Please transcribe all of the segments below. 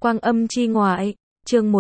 Quang âm chi ngoại, chương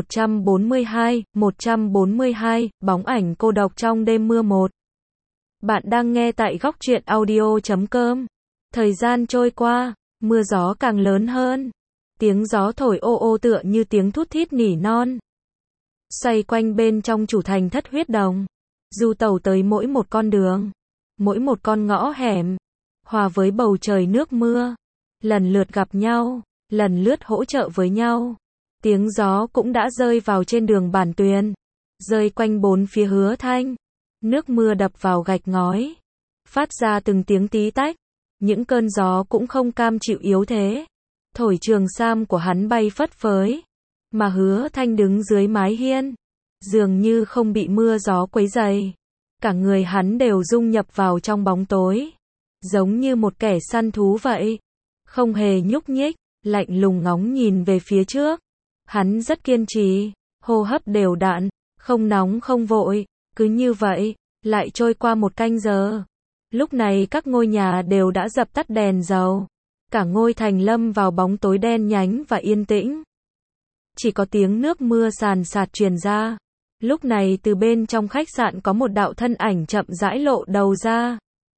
142, bóng ảnh cô độc trong đêm mưa 1. Bạn đang nghe tại góc truyện audio.com. Thời gian trôi qua, mưa gió càng lớn hơn. Tiếng gió thổi ô ô tựa như tiếng thút thít nỉ non. Xoay quanh bên trong chủ thành Thất Huyết Đồng. Du tàu tới mỗi một con đường, mỗi một con ngõ hẻm, hòa với bầu trời nước mưa. Lần lượt gặp nhau, lần lượt hỗ trợ với nhau. Tiếng gió cũng đã rơi vào trên đường bản tuyền, rơi quanh bốn phía Hứa Thanh. Nước mưa đập vào gạch ngói, phát ra từng tiếng tí tách. Những cơn gió cũng không cam chịu yếu thế, thổi trường sam của hắn bay phất phới. Mà Hứa Thanh đứng dưới mái hiên, dường như không bị mưa gió quấy rầy. Cả người hắn đều dung nhập vào trong bóng tối, giống như một kẻ săn thú vậy. Không hề nhúc nhích, lạnh lùng ngóng nhìn về phía trước. Hắn rất kiên trì, hô hấp đều đặn, không nóng không vội. Cứ như vậy, lại trôi qua một canh giờ. Lúc này các ngôi nhà đều đã dập tắt đèn dầu. Cả ngôi thành lâm vào bóng tối đen nhánh và yên tĩnh. Chỉ có tiếng nước mưa sàn sạt truyền ra. Lúc này từ bên trong khách sạn có một đạo thân ảnh chậm rãi lộ đầu ra.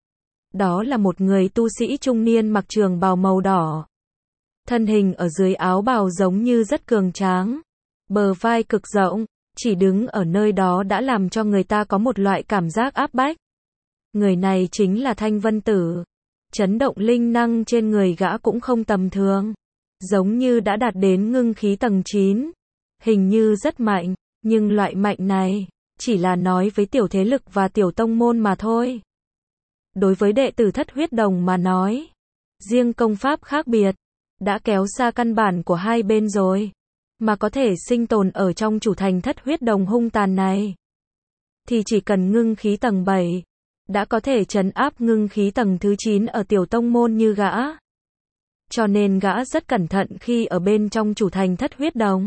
Đó là một người tu sĩ trung niên mặc trường bào màu đỏ. Thân hình ở dưới áo bào giống như rất cường tráng. Bờ vai cực rộng, chỉ đứng ở nơi đó đã làm cho người ta có một loại cảm giác áp bách. Người này chính là Thanh Vân Tử. Chấn động linh năng trên người gã cũng không tầm thường. Giống như đã đạt đến ngưng khí tầng 9. Hình như rất mạnh, nhưng loại mạnh này chỉ là nói với tiểu thế lực và tiểu tông môn mà thôi. Đối với đệ tử Thất Huyết Đồng mà nói, riêng công pháp khác biệt, đã kéo xa căn bản của hai bên rồi. Mà có thể sinh tồn ở trong chủ thành Thất Huyết Đồng hung tàn này, thì chỉ cần ngưng khí tầng 7, đã có thể trấn áp ngưng khí tầng thứ 9 ở tiểu tông môn như gã. Cho nên gã rất cẩn thận khi ở bên trong chủ thành Thất Huyết Đồng.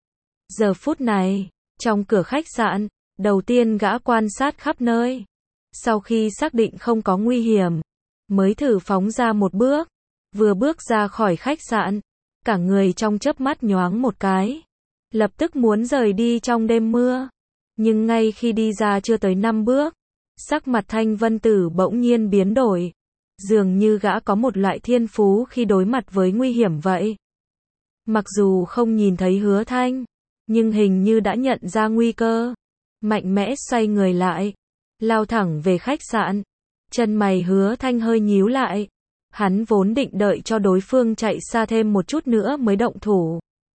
Giờ phút này, trong cửa khách sạn, đầu tiên gã quan sát khắp nơi. Sau khi xác định không có nguy hiểm, mới thử phóng ra một bước. Vừa bước ra khỏi khách sạn, cả người trong chớp mắt nhoáng một cái, lập tức muốn rời đi trong đêm mưa. Nhưng ngay khi đi ra chưa tới 5 bước, sắc mặt Thanh Vân Tử bỗng nhiên biến đổi. Dường như gã có một loại thiên phú khi đối mặt với nguy hiểm vậy. Mặc dù không nhìn thấy Hứa Thanh, nhưng hình như đã nhận ra nguy cơ. Mạnh mẽ xoay người lại, lao thẳng về khách sạn. Chân mày Hứa Thanh hơi nhíu lại. Hắn vốn định đợi cho đối phương chạy xa thêm một chút nữa mới động thủ.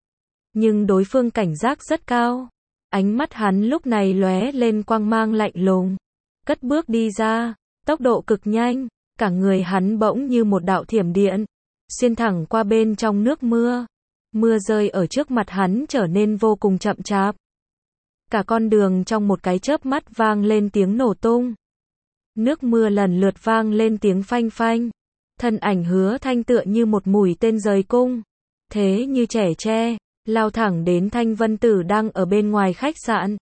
Nhưng đối phương cảnh giác rất cao. Ánh mắt hắn lúc này lóe lên quang mang lạnh lùng. Cất bước đi ra, tốc độ cực nhanh. Cả người hắn bỗng như một đạo thiểm điện, xuyên thẳng qua bên trong nước mưa. Mưa rơi ở trước mặt hắn trở nên vô cùng chậm chạp. Cả con đường trong một cái chớp mắt vang lên tiếng nổ tung. Nước mưa lần lượt vang lên tiếng phanh phanh. Thân ảnh Hứa Thanh tựa như một mũi tên rời cung, thế như trẻ tre, lao thẳng đến Thanh Vân Tử đang ở bên ngoài khách sạn.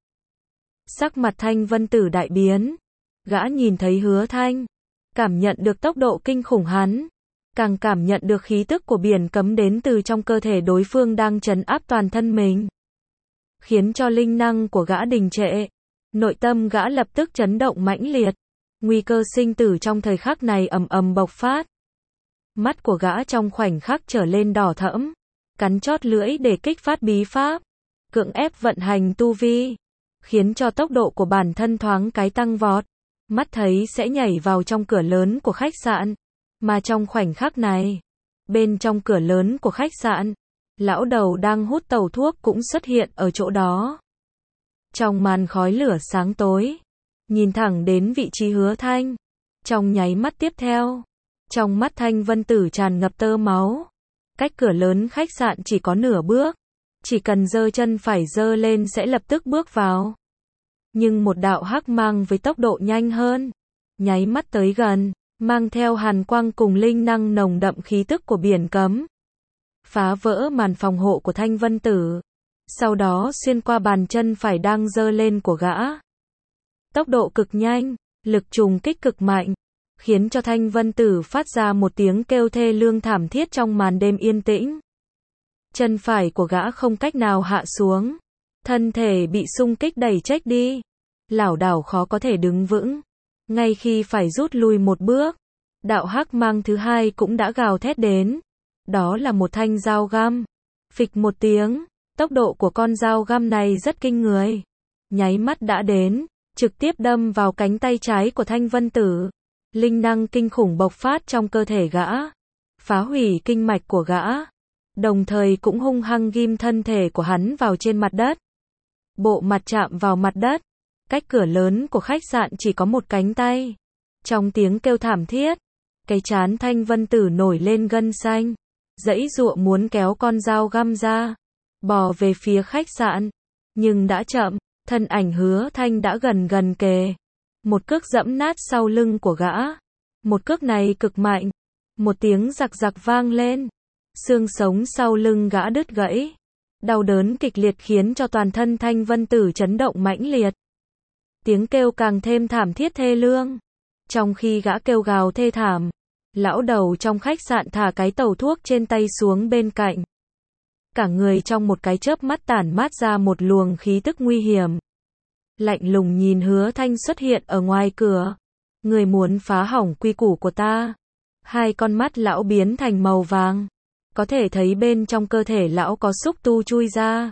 Sắc mặt Thanh Vân Tử đại biến. Gã nhìn thấy Hứa Thanh, cảm nhận được tốc độ kinh khủng hắn, càng cảm nhận được khí tức của biển cấm đến từ trong cơ thể đối phương đang trấn áp toàn thân mình, khiến cho linh năng của gã đình trệ. Nội tâm gã lập tức chấn động mãnh liệt. Nguy cơ sinh tử trong thời khắc này ầm ầm bộc phát. Mắt của gã trong khoảnh khắc trở lên đỏ thẫm, cắn chót lưỡi để kích phát bí pháp, cưỡng ép vận hành tu vi, khiến cho tốc độ của bản thân thoáng cái tăng vọt. Mắt thấy sẽ nhảy vào trong cửa lớn của khách sạn, mà trong khoảnh khắc này, bên trong cửa lớn của khách sạn, lão đầu đang hút tẩu thuốc cũng xuất hiện ở chỗ đó. Trong màn khói lửa sáng tối, nhìn thẳng đến vị trí Hứa Thanh, trong nháy mắt tiếp theo, trong mắt Thanh Vân Tử tràn ngập tơ máu. Cách cửa lớn khách sạn chỉ có nửa bước, chỉ cần giơ chân phải giơ lên sẽ lập tức bước vào. Nhưng một đạo hắc mang với tốc độ nhanh hơn, nháy mắt tới gần, mang theo hàn quang cùng linh năng nồng đậm khí tức của biển cấm, phá vỡ màn phòng hộ của Thanh Vân Tử, sau đó xuyên qua bàn chân phải đang giơ lên của gã. Tốc độ cực nhanh, lực trùng kích cực mạnh, khiến cho Thanh Vân Tử phát ra một tiếng kêu thê lương thảm thiết trong màn đêm yên tĩnh. Chân phải của gã không cách nào hạ xuống. Thân thể bị xung kích đẩy chếch đi. Lảo đảo khó có thể đứng vững. Ngay khi phải rút lui một bước, đạo hắc mang thứ hai cũng đã gào thét đến. Đó là một thanh dao găm. Phịch một tiếng, tốc độ của con dao găm này rất kinh người. Nháy mắt đã đến, trực tiếp đâm vào cánh tay trái của Thanh Vân Tử. Linh năng kinh khủng bộc phát trong cơ thể gã, phá hủy kinh mạch của gã, đồng thời cũng hung hăng ghim thân thể của hắn vào trên mặt đất. Bộ mặt chạm vào mặt đất, cách cửa lớn của khách sạn chỉ có một cánh tay. Trong tiếng kêu thảm thiết, cái trán Thanh Vân Tử nổi lên gân xanh, giãy giụa muốn kéo con dao găm ra, bò về phía khách sạn, nhưng đã chậm, thân ảnh Hứa Thanh đã gần kề. Một cước giẫm nát sau lưng của gã. Một cước này cực mạnh. Một tiếng rạc rạc vang lên. Xương sống sau lưng gã đứt gãy. Đau đớn kịch liệt khiến cho toàn thân Thanh Vân Tử chấn động mãnh liệt. Tiếng kêu càng thêm thảm thiết thê lương. Trong khi gã kêu gào thê thảm, lão đầu trong khách sạn thả cái tàu thuốc trên tay xuống bên cạnh. Cả người trong một cái chớp mắt tản mát ra một luồng khí tức nguy hiểm. Lạnh lùng nhìn Hứa Thanh xuất hiện ở ngoài cửa. Người muốn phá hỏng quy củ của ta. Hai con mắt lão biến thành màu vàng. Có thể thấy bên trong cơ thể lão có xúc tu chui ra.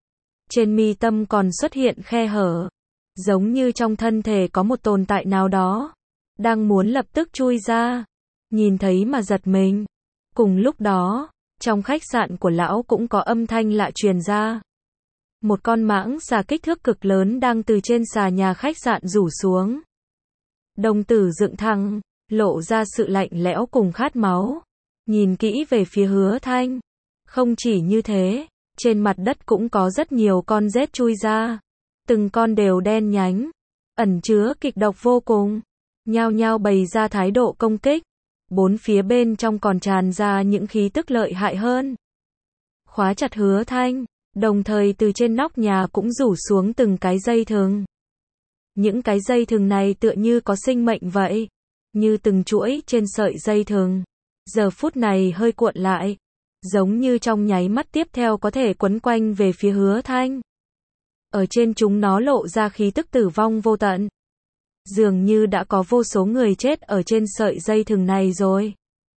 Trên mi tâm còn xuất hiện khe hở. Giống như trong thân thể có một tồn tại nào đó. Đang muốn lập tức chui ra. Nhìn thấy mà giật mình. Cùng lúc đó, trong khách sạn của lão cũng có âm thanh lạ truyền ra. Một con mãng xà kích thước cực lớn đang từ trên xà nhà khách sạn rủ xuống. Đồng tử dựng thẳng, lộ ra sự lạnh lẽo cùng khát máu. Nhìn kỹ về phía Hứa Thanh. Không chỉ như thế, trên mặt đất cũng có rất nhiều con rết chui ra. Từng con đều đen nhánh, ẩn chứa kịch độc vô cùng. Nhao nhao bày ra thái độ công kích. Bốn phía bên trong còn tràn ra những khí tức lợi hại hơn. Khóa chặt Hứa Thanh. Đồng thời từ trên nóc nhà cũng rủ xuống từng cái dây thừng. Những cái dây thừng này tựa như có sinh mệnh vậy. Như từng chuỗi trên sợi dây thừng. Giờ phút này hơi cuộn lại. Giống như trong nháy mắt tiếp theo có thể quấn quanh về phía Hứa Thanh. Ở trên chúng nó lộ ra khí tức tử vong vô tận. Dường như đã có vô số người chết ở trên sợi dây thừng này rồi.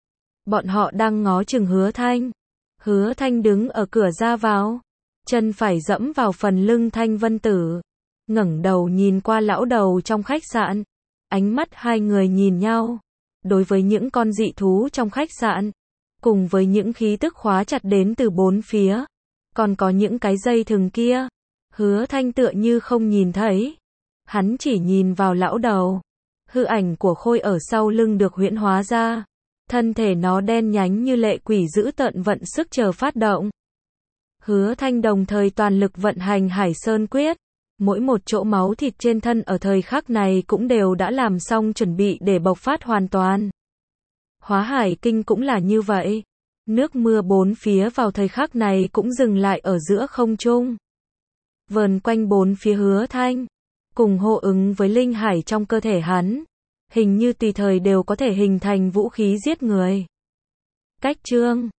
Bọn họ đang ngó chừng Hứa Thanh. Hứa Thanh đứng ở cửa ra vào. Chân phải dẫm vào phần lưng Thanh Vân Tử. Ngẩng đầu nhìn qua lão đầu trong khách sạn. Ánh mắt hai người nhìn nhau. Đối với những con dị thú trong khách sạn, cùng với những khí tức khóa chặt đến từ bốn phía, còn có những cái dây thừng kia, Hứa Thanh tựa như không nhìn thấy. Hắn chỉ nhìn vào lão đầu. Hư ảnh của Khôi ở sau lưng được huyễn hóa ra. Thân thể nó đen nhánh như lệ quỷ dữ tợn vận sức chờ phát động. Hứa Thanh đồng thời toàn lực vận hành Hải Sơn Quyết. Mỗi một chỗ máu thịt trên thân ở thời khắc này cũng đều đã làm xong chuẩn bị để bộc phát hoàn toàn. Hóa Hải Kinh cũng là như vậy. Nước mưa bốn phía vào thời khắc này cũng dừng lại ở giữa không trung. Vờn quanh bốn phía Hứa Thanh. Cùng hô ứng với linh hải trong cơ thể hắn. Hình như tùy thời đều có thể hình thành vũ khí giết người. Cách chương